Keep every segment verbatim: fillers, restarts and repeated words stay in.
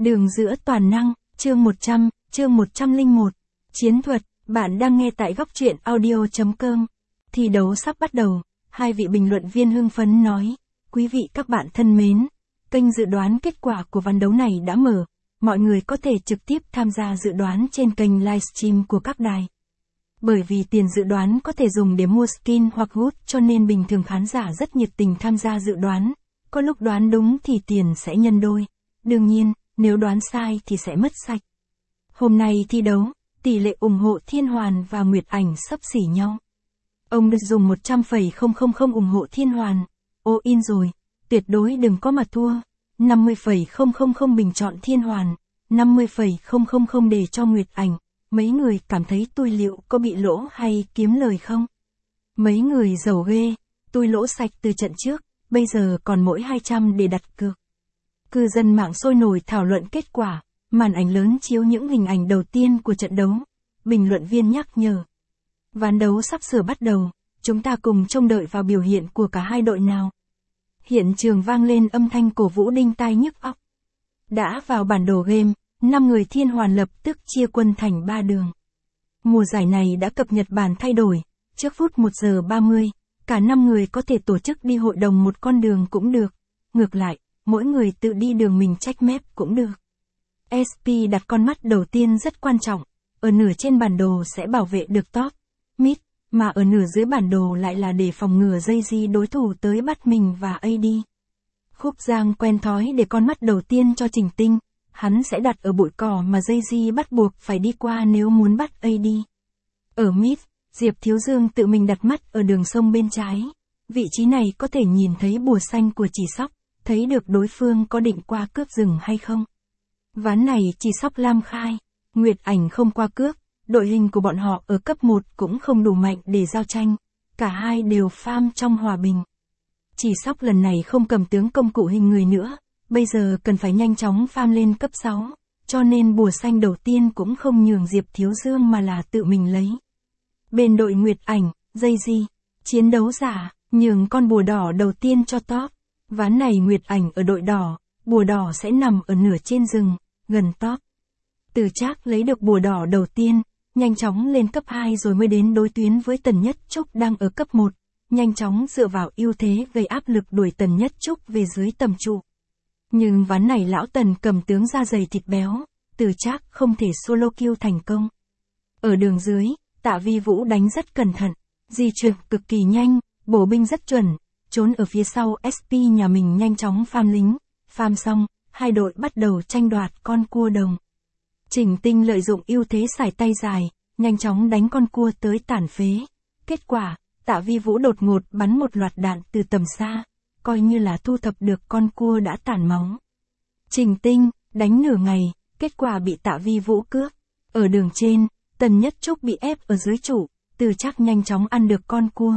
Đường giữa toàn năng, chương một trăm, chương một trăm lẻ một. Chiến thuật, bạn đang nghe tại góc truyện audio chấm com. Thi đấu sắp bắt đầu, hai vị bình luận viên hưng phấn nói, quý vị các bạn thân mến, kênh dự đoán kết quả của ván đấu này đã mở, mọi người có thể trực tiếp tham gia dự đoán trên kênh livestream của các đài. Bởi vì tiền dự đoán có thể dùng để mua skin hoặc gold cho nên bình thường khán giả rất nhiệt tình tham gia dự đoán, có lúc đoán đúng thì tiền sẽ nhân đôi, đương nhiên, nếu đoán sai thì sẽ mất sạch. Hôm nay thi đấu, tỷ lệ ủng hộ Thiên Hoàn và Nguyệt Ảnh xấp xỉ nhau. Ông được dùng một trăm phẩy không không không ủng hộ Thiên Hoàn, all in rồi, tuyệt đối đừng có mà thua. năm mươi phẩy không không không bình chọn Thiên Hoàn, năm mươi phẩy không không không để cho Nguyệt Ảnh. Mấy người cảm thấy tôi liệu có bị lỗ hay kiếm lời không? Mấy người giàu ghê, tôi lỗ sạch từ trận trước, bây giờ còn mỗi hai trăm để đặt cược. Cư dân mạng sôi nổi thảo luận kết quả, màn ảnh lớn chiếu những hình ảnh đầu tiên của trận đấu. Bình luận viên nhắc nhở. Ván đấu sắp sửa bắt đầu, chúng ta cùng trông đợi vào biểu hiện của cả hai đội nào. Hiện trường vang lên âm thanh cổ vũ đinh tai nhức óc. Đã vào bản đồ game, năm người Thiên Hoàn lập tức chia quân thành ba đường. Mùa giải này đã cập nhật bản thay đổi, trước phút một giờ ba mươi, cả năm người có thể tổ chức đi hội đồng một con đường cũng được. Ngược lại, mỗi người tự đi đường mình trách mép cũng được. ét pê đặt con mắt đầu tiên rất quan trọng, ở nửa trên bản đồ sẽ bảo vệ được top, mid, mà ở nửa dưới bản đồ lại là để phòng ngừa dây di đối thủ tới bắt mình và a đê. Khúc Giang quen thói để con mắt đầu tiên cho Trình Tinh, hắn sẽ đặt ở bụi cỏ mà dây di bắt buộc phải đi qua nếu muốn bắt a đê. Ở mid, Diệp Thiếu Dương tự mình đặt mắt ở đường sông bên trái, vị trí này có thể nhìn thấy bùa xanh của Chỉ Sóc, thấy được đối phương có định qua cướp rừng hay không. Ván này Chỉ Sóc Lam khai, Nguyệt Ảnh không qua cướp, đội hình của bọn họ ở cấp một cũng không đủ mạnh để giao tranh, cả hai đều farm trong hòa bình. Chỉ Sóc lần này không cầm tướng công cụ hình người nữa, bây giờ cần phải nhanh chóng farm lên cấp sáu, cho nên bùa xanh đầu tiên cũng không nhường Diệp Thiếu Dương mà là tự mình lấy. Bên đội Nguyệt Ảnh, dây di, chiến đấu giả, nhường con bùa đỏ đầu tiên cho top. Ván này Nguyệt Ảnh ở đội đỏ, bùa đỏ sẽ nằm ở nửa trên rừng, gần top. Từ Trác lấy được bùa đỏ đầu tiên, nhanh chóng lên cấp hai rồi mới đến đối tuyến với Tần Nhất Trúc đang ở cấp một, nhanh chóng dựa vào ưu thế gây áp lực đuổi Tần Nhất Trúc về dưới tầm trụ. Nhưng ván này lão Tần cầm tướng da dày thịt béo, Từ Trác không thể solo kill thành công. Ở đường dưới, Tạ Vi Vũ đánh rất cẩn thận, di chuyển cực kỳ nhanh, bổ binh rất chuẩn, trốn ở phía sau ét pê nhà mình nhanh chóng farm lính, farm xong, hai đội bắt đầu tranh đoạt con cua đồng. Trình Tinh lợi dụng ưu thế xài tay dài, nhanh chóng đánh con cua tới tàn phế. Kết quả, Tạ Vi Vũ đột ngột bắn một loạt đạn từ tầm xa, coi như là thu thập được con cua đã tàn máu. Trình Tinh, đánh nửa ngày, kết quả bị Tạ Vi Vũ cướp. Ở đường trên, Tần Nhất Trúc bị ép ở dưới trụ, Từ Trác nhanh chóng ăn được con cua.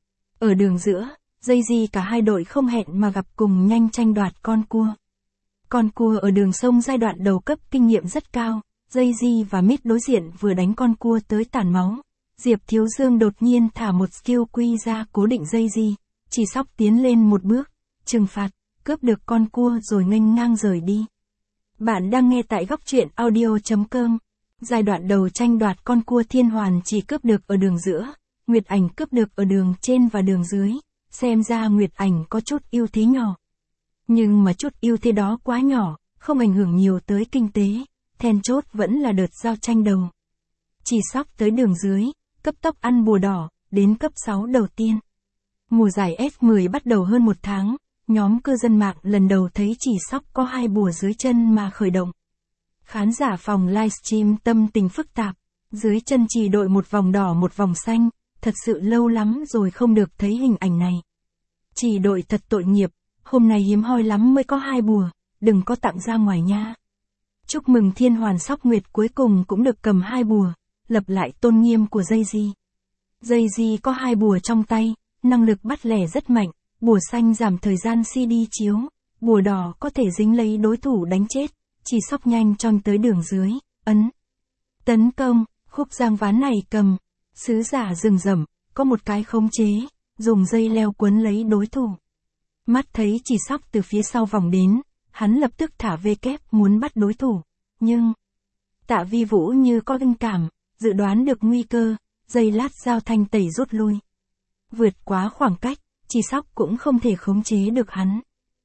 Ở đường giữa, dây di cả hai đội không hẹn mà gặp cùng nhanh tranh đoạt con cua. Con cua ở đường sông giai đoạn đầu cấp kinh nghiệm rất cao, dây di và mid đối diện vừa đánh con cua tới tàn máu. Diệp Thiếu Dương đột nhiên thả một skill quy ra cố định dây di, Chỉ Sóc tiến lên một bước, trừng phạt, cướp được con cua rồi nghênh ngang rời đi. Bạn đang nghe tại góc truyện audio chấm com. Giai đoạn đầu tranh đoạt con cua Thiên Hoàn chỉ cướp được ở đường giữa, Nguyệt Ảnh cướp được ở đường trên và đường dưới, xem ra Nguyệt Ảnh có chút ưu thế nhỏ. Nhưng mà chút ưu thế đó quá nhỏ, không ảnh hưởng nhiều tới kinh tế, then chốt vẫn là đợt giao tranh đầu. Chỉ Sóc tới đường dưới, cấp tốc ăn bùa đỏ, đến cấp sáu đầu tiên. Mùa giải ép mười bắt đầu hơn một tháng, nhóm cư dân mạng lần đầu thấy Chỉ Sóc có hai bùa dưới chân mà khởi động. Khán giả phòng livestream tâm tình phức tạp, dưới chân chỉ đội một vòng đỏ một vòng xanh, thật sự lâu lắm rồi không được thấy hình ảnh này. Chỉ đội thật tội nghiệp, hôm nay hiếm hoi lắm mới có hai bùa, đừng có tặng ra ngoài nha. Chúc mừng Thiên Hoàn Sóc Nguyệt cuối cùng cũng được cầm hai bùa, lập lại tôn nghiêm của dây di. Dây di có hai bùa trong tay, năng lực bắt lẻ rất mạnh, bùa xanh giảm thời gian xê đê chiếu, bùa đỏ có thể dính lấy đối thủ đánh chết. Chỉ Sóc nhanh chóng tới đường dưới, ấn, tấn công, Khúc Giang ván này cầm, sứ giả rừng rậm, có một cái khống chế, dùng dây leo quấn lấy đối thủ. Mắt thấy Chỉ Sóc từ phía sau vòng đến, hắn lập tức thả vê kép muốn bắt đối thủ, nhưng Tạ Vi Vũ như có linh cảm, dự đoán được nguy cơ, giây lát giao thanh tẩy rút lui. Vượt quá khoảng cách, Chỉ Sóc cũng không thể khống chế được hắn.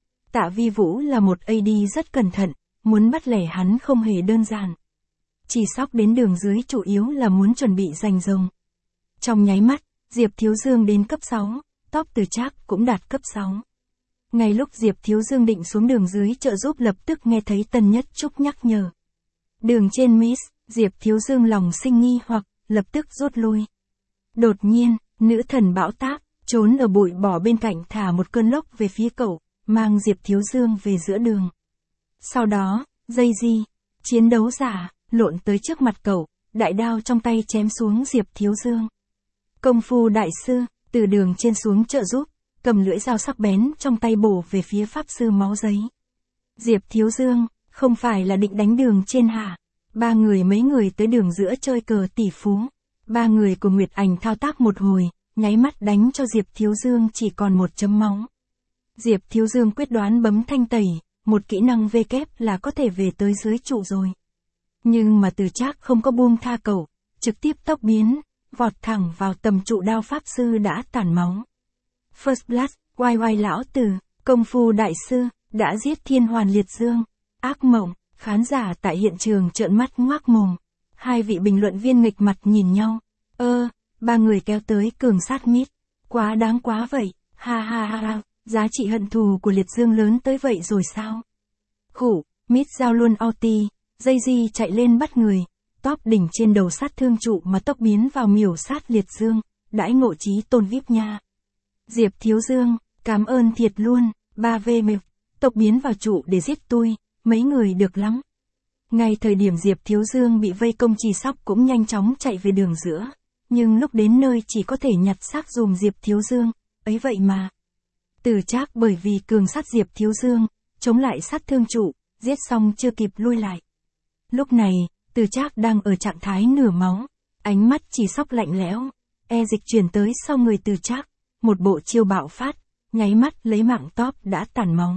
Tạ Vi Vũ là một a đê rất cẩn thận, muốn bắt lẻ hắn không hề đơn giản. Chỉ Sóc đến đường dưới chủ yếu là muốn chuẩn bị giành rồng. Trong nháy mắt, Diệp Thiếu Dương đến cấp sáu, top Từ Trác cũng đạt cấp sáu. Ngay lúc Diệp Thiếu Dương định xuống đường dưới trợ giúp lập tức nghe thấy Tân Nhất Trúc nhắc nhở. Đường trên Miss, Diệp Thiếu Dương lòng sinh nghi hoặc, lập tức rút lui. Đột nhiên, nữ thần bão táp, trốn ở bụi bỏ bên cạnh thả một cơn lốc về phía cậu, mang Diệp Thiếu Dương về giữa đường. Sau đó, dây di, chiến đấu giả, lộn tới trước mặt cậu, đại đao trong tay chém xuống Diệp Thiếu Dương. Công phu đại sư, từ đường trên xuống trợ giúp, cầm lưỡi dao sắc bén trong tay bổ về phía pháp sư máu giấy. Diệp Thiếu Dương, không phải là định đánh đường trên hả? Ba người mấy người tới đường giữa chơi cờ tỷ phú. Ba người của Nguyệt Ảnh thao tác một hồi, nháy mắt đánh cho Diệp Thiếu Dương chỉ còn một chấm máu. Diệp Thiếu Dương quyết đoán bấm thanh tẩy, một kỹ năng vê kép là có thể về tới dưới trụ rồi. Nhưng mà Từ Trác không có buông tha cậu, trực tiếp tốc biến, vọt thẳng vào tầm trụ đao pháp sư đã tản máu. First Blood, oai oai lão tử, công phu đại sư, đã giết Thiên Hoàn Liệt Dương. Ác mộng, khán giả tại hiện trường trợn mắt ngoác mồm. Hai vị bình luận viên nghịch mặt nhìn nhau. Ơ, ba người kéo tới cường sát mít. Quá đáng quá vậy, ha ha ha ha, giá trị hận thù của Liệt Dương lớn tới vậy rồi sao? Khủ, mít giao luôn ulti, dây di chạy lên bắt người. Top đỉnh trên đầu sát thương trụ mà tốc biến vào miểu sát Liệt Dương, đãi ngộ chí tôn vê i pê nha. Diệp Thiếu Dương, cảm ơn thiệt luôn, ba vê mệp, tốc biến vào trụ để giết tôi, mấy người được lắm. Ngay thời điểm Diệp Thiếu Dương bị vây công Chỉ Sóc cũng nhanh chóng chạy về đường giữa, nhưng lúc đến nơi chỉ có thể nhặt xác dùm Diệp Thiếu Dương, ấy vậy mà. Từ Trác bởi vì cường sát Diệp Thiếu Dương, chống lại sát thương trụ, giết xong chưa kịp lui lại. Lúc này, Từ Trác đang ở trạng thái nửa máu, ánh mắt Chỉ Sóc lạnh lẽo, e dịch chuyển tới sau người Từ Trác, một bộ chiêu bạo phát, nháy mắt lấy mạng top đã tàn máu.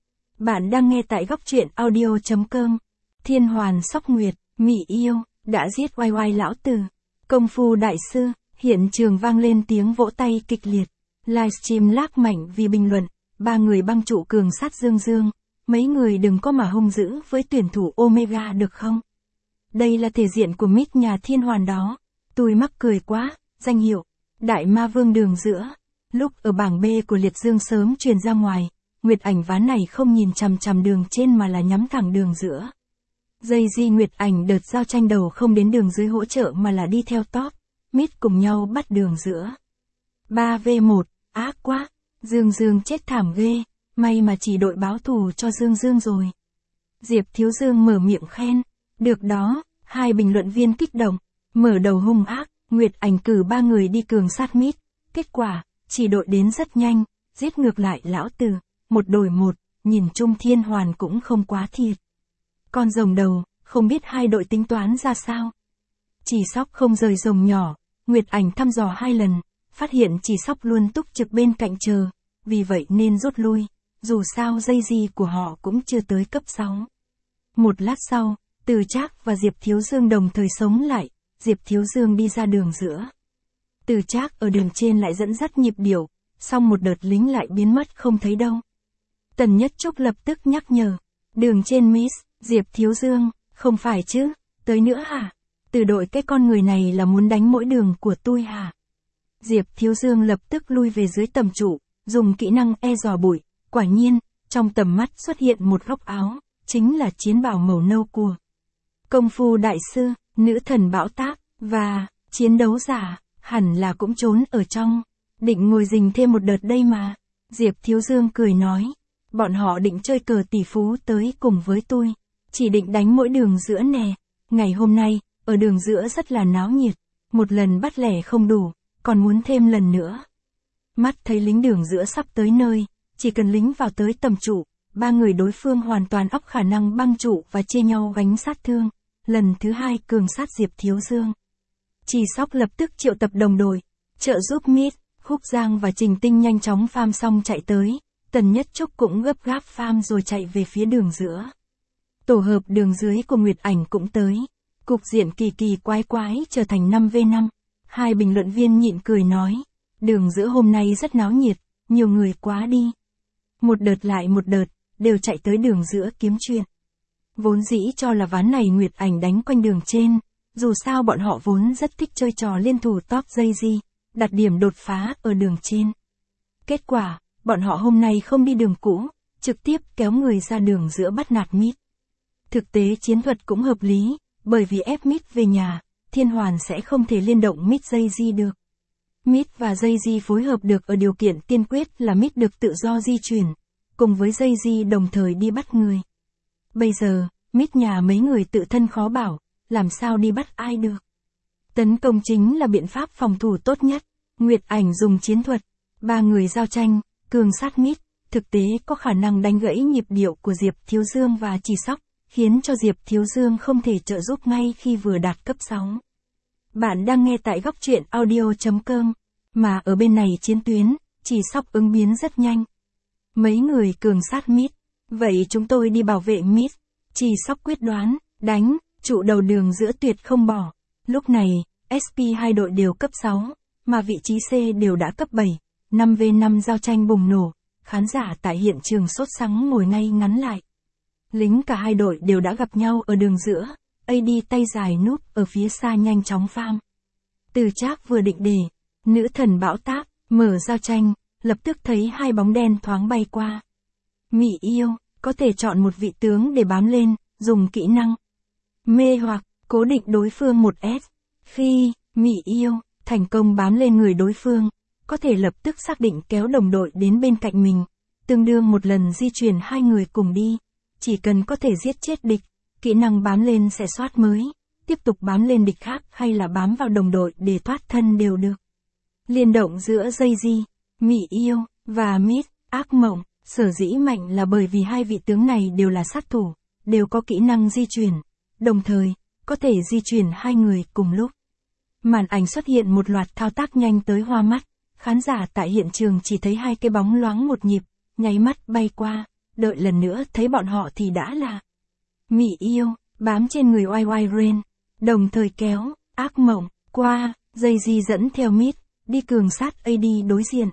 Bạn đang nghe tại góc truyện audio chấm com. Thiên Hoàn Sóc Nguyệt, Mỹ yêu, đã giết oai oai lão tử. Công phu đại sư, hiện trường vang lên tiếng vỗ tay kịch liệt. Livestream lác mảnh vì bình luận, ba người băng trụ cường sát Dương Dương. Mấy người đừng có mà hung dữ với tuyển thủ Omega được không? Đây là thể diện của mít nhà Thiên Hoàn đó. Tôi mắc cười quá, danh hiệu, Đại Ma Vương đường giữa. Lúc ở bảng B của Liệt Dương sớm truyền ra ngoài, Nguyệt Ảnh ván này không nhìn chằm chằm đường trên mà là nhắm thẳng đường giữa. Dây di Nguyệt Ảnh đợt giao tranh đầu không đến đường dưới hỗ trợ mà là đi theo top, mít cùng nhau bắt đường giữa. ba vê một, ác quá, Dương Dương chết thảm ghê, may mà chỉ đội báo thù cho Dương Dương rồi. Diệp Thiếu Dương mở miệng khen, được đó, hai bình luận viên kích động, mở đầu hung ác, Nguyệt Ảnh cử ba người đi cường sát mít, kết quả, chỉ đội đến rất nhanh, giết ngược lại lão tử, một đổi một, nhìn chung Thiên Hoàn cũng không quá thiệt. Con rồng đầu, không biết hai đội tính toán ra sao. Chỉ Sóc không rời rồng nhỏ, Nguyệt Ảnh thăm dò hai lần, phát hiện Chỉ Sóc luôn túc trực bên cạnh chờ, vì vậy nên rút lui, dù sao dây di của họ cũng chưa tới cấp sáu. Một lát sau, Từ Trác và Diệp Thiếu Dương đồng thời sống lại, Diệp Thiếu Dương đi ra đường giữa. Từ Trác ở đường trên lại dẫn dắt nhịp điệu, xong một đợt lính lại biến mất không thấy đâu. Tần Nhất Trúc lập tức nhắc nhở, đường trên Miss, Diệp Thiếu Dương, không phải chứ, tới nữa hả? Từ đội cái con người này là muốn đánh mỗi đường của tôi hả? Diệp Thiếu Dương lập tức lui về dưới tầm trụ, dùng kỹ năng e dò bụi, quả nhiên, trong tầm mắt xuất hiện một góc áo, chính là chiến bào màu nâu của công phu đại sư, nữ thần bão táp, và chiến đấu giả, hẳn là cũng trốn ở trong, định ngồi rình thêm một đợt đây mà. Diệp Thiếu Dương cười nói, bọn họ định chơi cờ tỷ phú tới cùng với tôi, chỉ định đánh mỗi đường giữa nè. Ngày hôm nay, ở đường giữa rất là náo nhiệt, một lần bắt lẻ không đủ, còn muốn thêm lần nữa. Mắt thấy lính đường giữa sắp tới nơi, chỉ cần lính vào tới tầm trụ, ba người đối phương hoàn toàn óc khả năng băng trụ và chia nhau gánh sát thương. Lần thứ hai cường sát Diệp Thiếu Dương. Chỉ Sóc lập tức triệu tập đồng đội, trợ giúp mít, Khúc Giang và Trình Tinh nhanh chóng farm xong chạy tới, Tần Nhất Trúc cũng gấp gáp pham rồi chạy về phía đường giữa. Tổ hợp đường dưới của Nguyệt Ảnh cũng tới. Cục diện kỳ kỳ quái quái trở thành năm vs năm. Hai bình luận viên nhịn cười nói, đường giữa hôm nay rất náo nhiệt, nhiều người quá đi. Một đợt lại một đợt, đều chạy tới đường giữa kiếm chuyện. Vốn dĩ cho là ván này Nguyệt Ảnh đánh quanh đường trên, dù sao bọn họ vốn rất thích chơi trò liên thủ top dây di, đặt điểm đột phá ở đường trên. Kết quả, bọn họ hôm nay không đi đường cũ, trực tiếp kéo người ra đường giữa bắt nạt mid. Thực tế chiến thuật cũng hợp lý, bởi vì ép mid về nhà, Thiên Hoàn sẽ không thể liên động mid dây di được. Mid và dây di phối hợp được ở điều kiện tiên quyết là mid được tự do di chuyển, cùng với dây di đồng thời đi bắt người. Bây giờ, mid nhà mấy người tự thân khó bảo, làm sao đi bắt ai được. Tấn công chính là biện pháp phòng thủ tốt nhất. Nguyệt Ảnh dùng chiến thuật, ba người giao tranh, cường sát mid, thực tế có khả năng đánh gãy nhịp điệu của Diệp Thiếu Dương và Chỉ Sóc, khiến cho Diệp Thiếu Dương không thể trợ giúp ngay khi vừa đạt cấp sáu. Bạn đang nghe tại góc truyện audio chấm com, mà ở bên này chiến tuyến, Chỉ Sóc ứng biến rất nhanh. Mấy người cường sát mid, vậy chúng tôi đi bảo vệ mid. Chỉ Sóc quyết đoán, đánh, trụ đầu đường giữa tuyệt không bỏ. Lúc này, ét pê hai đội đều cấp sáu, mà vị trí C đều đã cấp bảy, năm vs năm giao tranh bùng nổ, khán giả tại hiện trường sốt sắng ngồi ngay ngắn lại. Lính cả hai đội đều đã gặp nhau ở đường giữa, a đê tay dài núp ở phía xa nhanh chóng farm. Từ Trác vừa định đề, nữ thần bão táp, mở giao tranh, lập tức thấy hai bóng đen thoáng bay qua. Mị yêu, có thể chọn một vị tướng để bám lên, dùng kỹ năng mê hoặc, cố định đối phương một S. Khi Mị yêu thành công bám lên người đối phương, có thể lập tức xác định kéo đồng đội đến bên cạnh mình, tương đương một lần di chuyển hai người cùng đi. Chỉ cần có thể giết chết địch, kỹ năng bám lên sẽ soát mới, tiếp tục bám lên địch khác hay là bám vào đồng đội để thoát thân đều được. Liên động giữa dây di, Mị yêu và mid, ác mộng, sở dĩ mạnh là bởi vì hai vị tướng này đều là sát thủ, đều có kỹ năng di chuyển, đồng thời, có thể di chuyển hai người cùng lúc. Màn ảnh xuất hiện một loạt thao tác nhanh tới hoa mắt, khán giả tại hiện trường chỉ thấy hai cái bóng loáng một nhịp, nháy mắt bay qua, đợi lần nữa thấy bọn họ thì đã là Mị yêu, bám trên người oai oai Rain, đồng thời kéo, ác mộng, qua, dây di dẫn theo mid, đi cường sát a đê đối diện.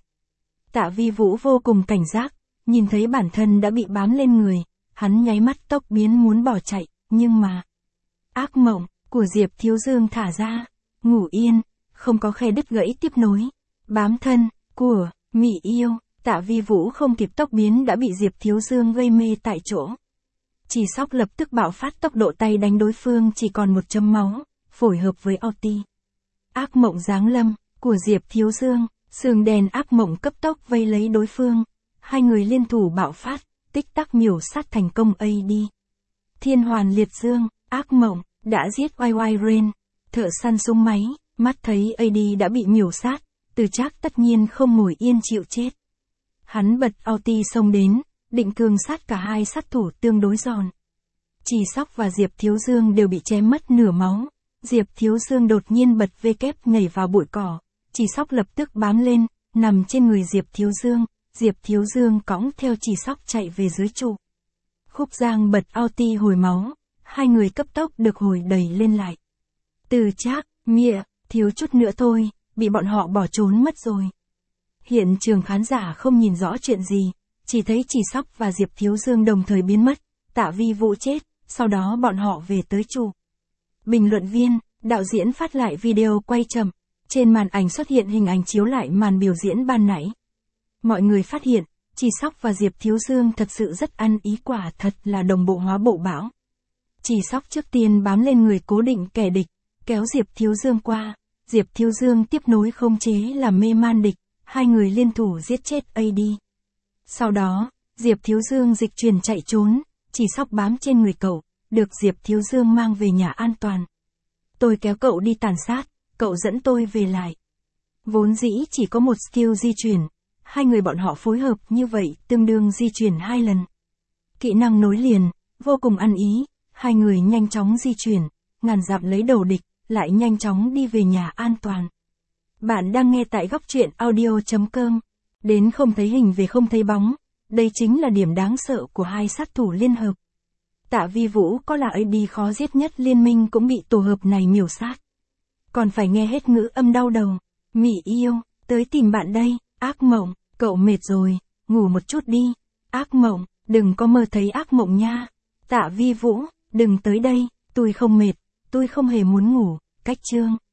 Tạ Vi Vũ vô cùng cảnh giác, nhìn thấy bản thân đã bị bám lên người, hắn nháy mắt tốc biến muốn bỏ chạy, nhưng mà ác mộng của Diệp Thiếu Dương thả ra, ngủ yên, không có khe đứt gãy tiếp nối. Bám thân của Mị yêu, Tạ Vi Vũ không kịp tốc biến đã bị Diệp Thiếu Dương gây mê tại chỗ. Chỉ Sóc lập tức bạo phát tốc độ tay đánh đối phương chỉ còn một chấm máu, phối hợp với ulti. Ác mộng giáng lâm của Diệp Thiếu Dương, sườn đèn ác mộng cấp tốc vây lấy đối phương. Hai người liên thủ bạo phát, tích tắc miểu sát thành công a đê. Thiên Hoàn liệt dương, ác mộng, đã giết oai oai Rain. Thợ săn súng máy, mắt thấy a đê đã bị miểu sát, Từ Trác tất nhiên không ngồi yên chịu chết. Hắn bật ulti xông đến, định cường sát cả hai sát thủ tương đối giòn. Chỉ Sóc và Diệp Thiếu Dương đều bị chém mất nửa máu. Diệp Thiếu Dương đột nhiên bật V kép nhảy vào bụi cỏ. Chỉ Sóc lập tức bám lên, nằm trên người Diệp Thiếu Dương. Diệp Thiếu Dương cõng theo Chỉ Sóc chạy về dưới trụ. Khúc Giang bật ulti hồi máu, hai người cấp tốc được hồi đẩy lên lại. Từ Trác, mịa, thiếu chút nữa thôi, bị bọn họ bỏ trốn mất rồi. Hiện trường khán giả không nhìn rõ chuyện gì, chỉ thấy Chỉ Sóc và Diệp Thiếu Dương đồng thời biến mất, Tạ Vi Vũ chết, sau đó bọn họ về tới trụ. Bình luận viên, đạo diễn phát lại video quay chậm, trên màn ảnh xuất hiện hình ảnh chiếu lại màn biểu diễn ban nãy. Mọi người phát hiện, Chỉ Sóc và Diệp Thiếu Dương thật sự rất ăn ý, quả thật là đồng bộ hóa bộ bão. Chỉ Sóc trước tiên bám lên người cố định kẻ địch, kéo Diệp Thiếu Dương qua, Diệp Thiếu Dương tiếp nối không chế làm mê man địch, hai người liên thủ giết chết a đê. Sau đó, Diệp Thiếu Dương dịch chuyển chạy trốn, Chỉ Sóc bám trên người cậu, được Diệp Thiếu Dương mang về nhà an toàn. Tôi kéo cậu đi tàn sát, cậu dẫn tôi về lại. Vốn dĩ chỉ có một skill di chuyển, hai người bọn họ phối hợp như vậy tương đương di chuyển hai lần. Kỹ năng nối liền, vô cùng ăn ý, hai người nhanh chóng di chuyển, ngàn dặm lấy đầu địch, lại nhanh chóng đi về nhà an toàn. Bạn đang nghe tại góc truyện audio chấm com. Đến không thấy hình về không thấy bóng, Đây chính là điểm đáng sợ của hai sát thủ liên hợp. Tạ Vi Vũ có là a đê khó giết nhất liên minh cũng bị tổ hợp này miểu sát. Còn phải nghe hết ngữ âm đau đầu. Mị yêu, tới tìm bạn đây. Ác mộng, cậu mệt rồi, ngủ một chút đi. Ác mộng, đừng có mơ thấy ác mộng nha. Tạ Vi Vũ, đừng tới đây, tôi không mệt, tôi không hề muốn ngủ. Cách chương.